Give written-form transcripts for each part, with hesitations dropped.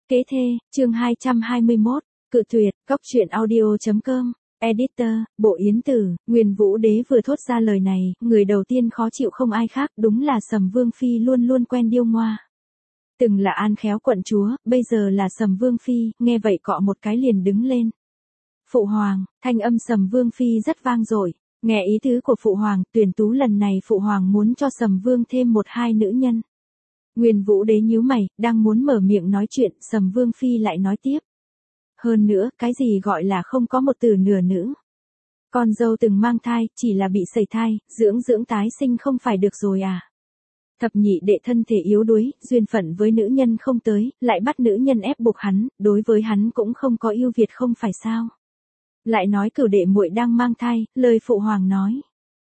Kế thê, chương 221, cự tuyệt, góc truyện audio.com, editor, Bộ Yến Tử. Nguyên Vũ Đế vừa thốt ra lời này, người đầu tiên khó chịu không ai khác, đúng là Sầm Vương Phi luôn luôn quen điêu ngoa. Từng là An Khéo quận chúa, bây giờ là Sầm Vương Phi, nghe vậy cọ một cái liền đứng lên. Phụ hoàng, thanh âm Sầm Vương Phi rất vang dội. Nghe ý tứ của Phụ hoàng, tuyển tú lần này Phụ hoàng muốn cho Sầm Vương thêm một hai nữ nhân. Nguyên Vũ Đế nhíu mày, đang muốn mở miệng nói chuyện, Sầm Vương Phi lại nói tiếp. Hơn nữa, cái gì gọi là không có một từ nửa nữ. Con dâu từng mang thai, chỉ là bị sẩy thai, dưỡng tái sinh không phải được rồi à. Thập nhị đệ thân thể yếu đuối, duyên phận với nữ nhân không tới, lại bắt nữ nhân ép buộc hắn, đối với hắn cũng không có ưu việt không phải sao. Lại nói cửu đệ muội đang mang thai, lời Phụ hoàng nói.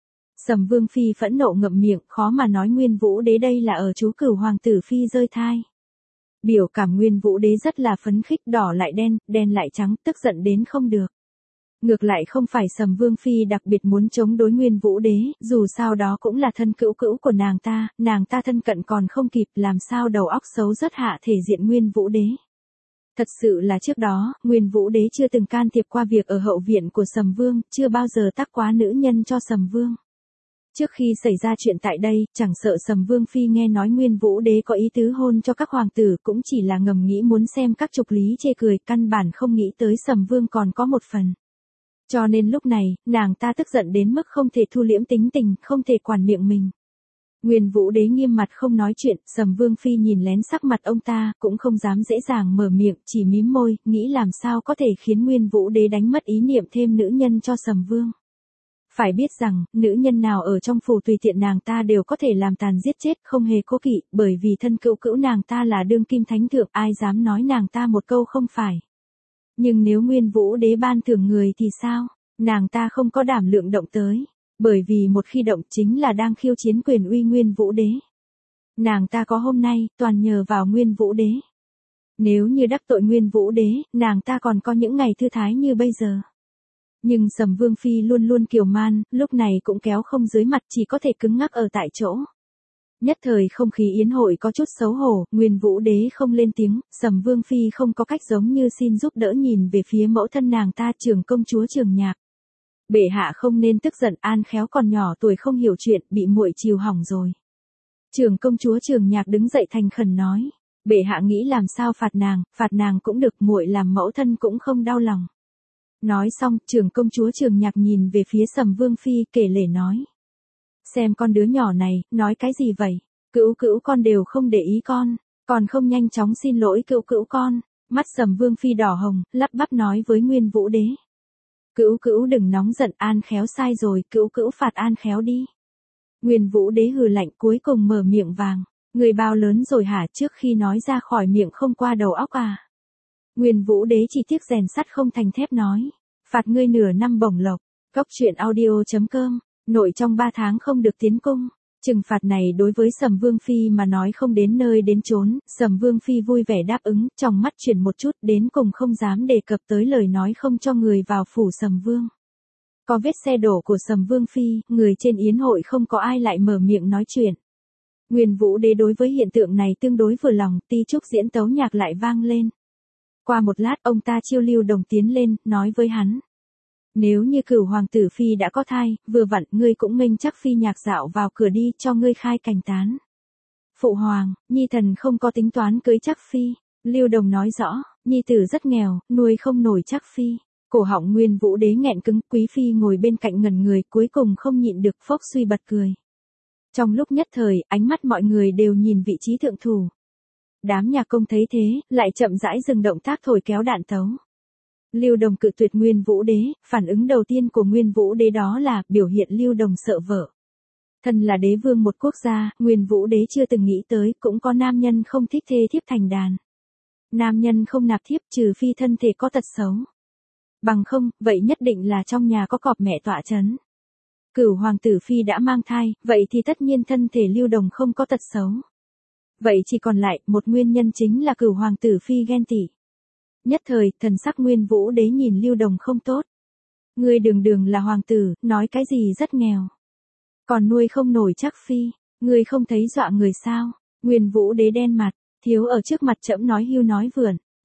Sầm Vương Phi phẫn nộ ngậm miệng, khó mà nói Nguyên Vũ Đế đây là ở chú cửu hoàng tử Phi rơi thai. Biểu cảm Nguyên Vũ Đế rất là phấn khích, đỏ lại đen, đen lại trắng, tức giận đến không được. Ngược lại không phải Sầm Vương Phi đặc biệt muốn chống đối Nguyên Vũ Đế, dù sao đó cũng là thân cữu của nàng ta thân cận còn không kịp, làm sao đầu óc xấu rất hạ thể diện Nguyên Vũ Đế. Thật sự là trước đó, Nguyên Vũ Đế chưa từng can thiệp qua việc ở hậu viện của Sầm Vương, chưa bao giờ tác quá nữ nhân cho Sầm Vương. Trước khi xảy ra chuyện tại đây, chẳng sợ Sầm Vương Phi nghe nói Nguyên Vũ Đế có ý tứ hôn cho các hoàng tử, cũng chỉ là ngầm nghĩ muốn xem các trục lý chê cười, căn bản không nghĩ tới Sầm Vương còn có một phần. Cho nên lúc này, nàng ta tức giận đến mức không thể thu liễm tính tình, không thể quản miệng mình. Nguyên Vũ Đế nghiêm mặt không nói chuyện, Sầm Vương Phi nhìn lén sắc mặt ông ta, cũng không dám dễ dàng mở miệng, chỉ mím môi, nghĩ làm sao có thể khiến Nguyên Vũ Đế đánh mất ý niệm thêm nữ nhân cho Sầm Vương. Phải biết rằng, nữ nhân nào ở trong phủ tùy tiện nàng ta đều có thể làm tàn giết chết, không hề cố kỵ, bởi vì thân cữu nàng ta là đương kim thánh thượng, ai dám nói nàng ta một câu không phải. Nhưng nếu Nguyên Vũ Đế ban thưởng người thì sao? Nàng ta không có đảm lượng động tới, bởi vì một khi động chính là đang khiêu chiến quyền uy Nguyên Vũ Đế. Nàng ta có hôm nay, toàn nhờ vào Nguyên Vũ Đế. Nếu như đắc tội Nguyên Vũ Đế, nàng ta còn có những ngày thư thái như bây giờ. Nhưng Sầm Vương Phi luôn luôn kiều man, lúc này cũng kéo không dưới mặt, chỉ có thể cứng ngắc ở tại chỗ. Nhất thời không khí yến hội có chút xấu hổ, Nguyên Vũ Đế không lên tiếng, Sầm Vương Phi không có cách giống như xin giúp đỡ nhìn về phía mẫu thân nàng ta, Trường công chúa Trường Nhạc. Bệ hạ không nên tức giận, An Khéo còn nhỏ tuổi không hiểu chuyện, bị muội chiều hỏng rồi. Trường công chúa Trường Nhạc đứng dậy thành khẩn nói, bệ hạ nghĩ làm sao phạt nàng cũng được, muội làm mẫu thân cũng không đau lòng. Nói xong, Trường công chúa Trường Nhạc nhìn về phía Sầm Vương Phi, kể lể nói. Xem con đứa nhỏ này, nói cái gì vậy? Cữu con đều không để ý con, còn không nhanh chóng xin lỗi cữu con. Mắt Sầm Vương Phi đỏ hồng, lắp bắp nói với Nguyên Vũ Đế. Cữu đừng nóng giận, An Khéo sai rồi, cữu phạt An Khéo đi. Nguyên Vũ Đế hừ lạnh, cuối cùng mở miệng vàng. Người bao lớn rồi hả, trước khi nói ra khỏi miệng không qua đầu óc à? Nguyên Vũ Đế chỉ tiếc rèn sắt không thành thép nói. Phạt ngươi nửa năm bổng lộc. Góc truyện audio.com. Nội trong 3 tháng không được tiến cung. Trừng phạt này đối với Sầm Vương Phi mà nói không đến nơi đến chốn. Sầm Vương Phi vui vẻ đáp ứng, trong mắt chuyển một chút, đến cùng không dám đề cập tới lời nói không cho người vào phủ Sầm Vương. Có vết xe đổ của Sầm Vương Phi, người trên yến hội không có ai lại mở miệng nói chuyện. Nguyên Vũ Đế đối với hiện tượng này tương đối vừa lòng, ti trúc diễn tấu nhạc lại vang lên. Qua một lát ông ta chiêu Lưu Đồng tiến lên, nói với hắn. Nếu như cửu hoàng tử Phi đã có thai, vừa vặn ngươi cũng nghênh chắc Phi Nhạc dạo vào cửa đi, cho ngươi khai cành tán. Phụ hoàng, nhi thần không có tính toán cưới chắc Phi. Lưu Đồng nói rõ, nhi tử rất nghèo, nuôi không nổi chắc Phi. Cổ họng Nguyên Vũ Đế nghẹn cứng, Quý Phi ngồi bên cạnh ngẩn người, cuối cùng không nhịn được phốc suy bật cười. Trong lúc nhất thời, ánh mắt mọi người đều nhìn vị trí thượng thủ. Đám nhạc công thấy thế, lại chậm rãi dừng động tác thổi kéo đạn tấu. Lưu Đồng cự tuyệt Nguyên Vũ Đế, phản ứng đầu tiên của Nguyên Vũ Đế đó là biểu hiện Lưu Đồng sợ vợ. Thân là đế vương một quốc gia, Nguyên Vũ Đế chưa từng nghĩ tới cũng có nam nhân không thích thê thiếp thành đàn. Nam nhân không nạp thiếp trừ phi thân thể có tật xấu. Bằng không, vậy nhất định là trong nhà có cọp mẹ tọa chấn. Cửu hoàng tử Phi đã mang thai, vậy thì tất nhiên thân thể Lưu Đồng không có tật xấu. Vậy chỉ còn lại, một nguyên nhân chính là cửu hoàng tử Phi ghen tị. Nhất thời, thần sắc Nguyên Vũ Đế nhìn Lưu Đồng không tốt. Ngươi đường là hoàng tử, nói cái gì rất nghèo. Còn nuôi không nổi chắc Phi, ngươi không thấy dọa người sao? Nguyên Vũ Đế đen mặt, thiếu ở trước mặt trẫm nói hưu nói vượn.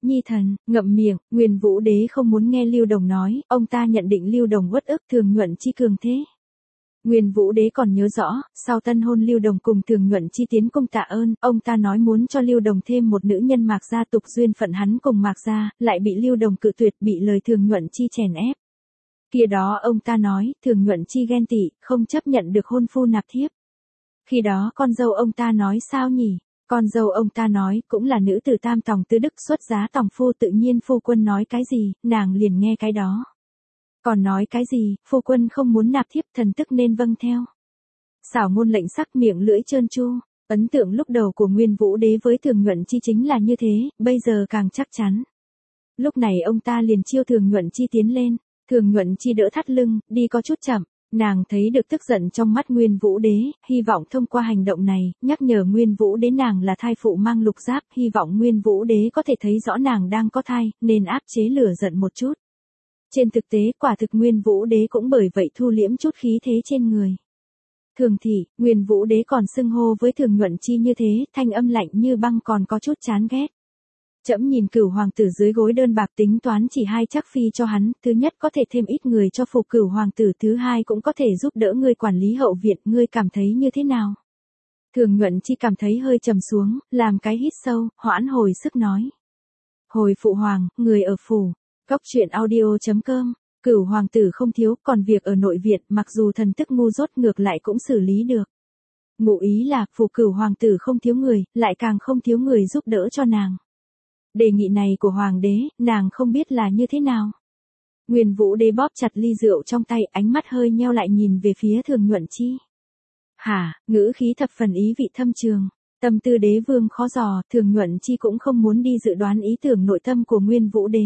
Nhi thần, ngậm miệng, Nguyên Vũ Đế không muốn nghe Lưu Đồng nói, ông ta nhận định Lưu Đồng uất ức Thường Nhuận Chi cường thế. Nguyên Vũ Đế còn nhớ rõ, sau tân hôn Lưu Đồng cùng Thường Nhuận Chi tiến cung tạ ơn, ông ta nói muốn cho Lưu Đồng thêm một nữ nhân Mạc gia tục duyên phận hắn cùng Mạc gia, lại bị Lưu Đồng cự tuyệt, bị lời Thường Nhuận Chi chèn ép. Kia đó ông ta nói, Thường Nhuận Chi ghen tị, không chấp nhận được hôn phu nạp thiếp. Khi đó con dâu ông ta nói sao nhỉ? Con dâu ông ta nói, cũng là nữ tử tam tòng tứ đức xuất giá tòng phu, tự nhiên phu quân nói cái gì, nàng liền nghe cái đó. Còn nói cái gì, phu quân không muốn nạp thiếp thần tức nên vâng theo. Xảo ngôn lệnh sắc, miệng lưỡi trơn tru. Ấn tượng lúc đầu của Nguyên Vũ Đế với Thường Nhuận Chi chính là như thế, bây giờ càng chắc chắn. Lúc này ông ta liền chiêu Thường Nhuận Chi tiến lên. Thường Nhuận Chi đỡ thắt lưng, đi có chút chậm. Nàng thấy được tức giận trong mắt Nguyên Vũ Đế, hy vọng thông qua hành động này, nhắc nhở Nguyên Vũ Đế nàng là thai phụ mang lục giáp, hy vọng Nguyên Vũ Đế có thể thấy rõ nàng đang có thai, nên áp chế lửa giận một chút. Trên thực tế, quả thực Nguyên Vũ Đế cũng bởi vậy thu liễm chút khí thế trên người. Thường thị, Nguyên Vũ Đế còn xưng hô với Thường Nhuận Chi như thế, thanh âm lạnh như băng còn có chút chán ghét. Trẫm nhìn Cửu hoàng tử dưới gối đơn bạc tính toán chỉ hai chắc phi cho hắn, thứ nhất có thể thêm ít người cho phục Cửu hoàng tử, thứ hai cũng có thể giúp đỡ ngươi quản lý hậu viện, ngươi cảm thấy như thế nào? Thường Nhuận Chi cảm thấy hơi trầm xuống, làm cái hít sâu, hoãn hồi sức nói. Hồi phụ hoàng, người ở phủ. Cóc truyện audio.com, Cửu hoàng tử không thiếu, còn việc ở nội viện, mặc dù thần tức ngu dốt ngược lại cũng xử lý được. Ngụ ý là, phủ Cửu hoàng tử không thiếu người, lại càng không thiếu người giúp đỡ cho nàng. Đề nghị này của hoàng đế, nàng không biết là như thế nào. Nguyên Vũ Đế bóp chặt ly rượu trong tay, ánh mắt hơi nheo lại nhìn về phía Thường Nhuận Chi. Hả, ngữ khí thập phần ý vị thâm trường. Tâm tư đế vương khó dò, Thường Nhuận Chi cũng không muốn đi dự đoán ý tưởng nội tâm của Nguyên Vũ Đế.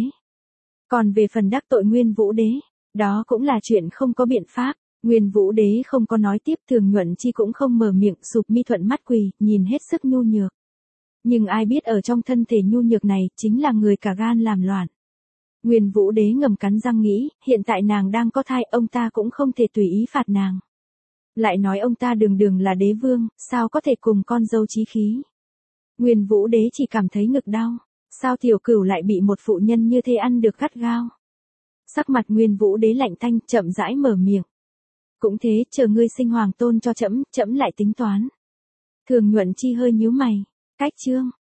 Còn về phần đắc tội Nguyên Vũ Đế, đó cũng là chuyện không có biện pháp. Nguyên Vũ Đế không có nói tiếp, Thường Nhuận Chi cũng không mở miệng, sụp mi thuận mắt quỳ, nhìn hết sức nhu nhược. Nhưng ai biết ở trong thân thể nhu nhược này, chính là người cả gan làm loạn. Nguyên Vũ Đế ngầm cắn răng nghĩ, hiện tại nàng đang có thai, ông ta cũng không thể tùy ý phạt nàng. Lại nói ông ta đường đường là đế vương, sao có thể cùng con dâu chí khí. Nguyên Vũ Đế chỉ cảm thấy ngực đau, sao tiểu cửu lại bị một phụ nhân như thế ăn được gắt gao. Sắc mặt Nguyên Vũ Đế lạnh tanh, chậm rãi mở miệng. Cũng thế, chờ ngươi sinh hoàng tôn cho trẫm, trẫm lại tính toán. Thường Nhuận Chi hơi nhíu mày. Cách chương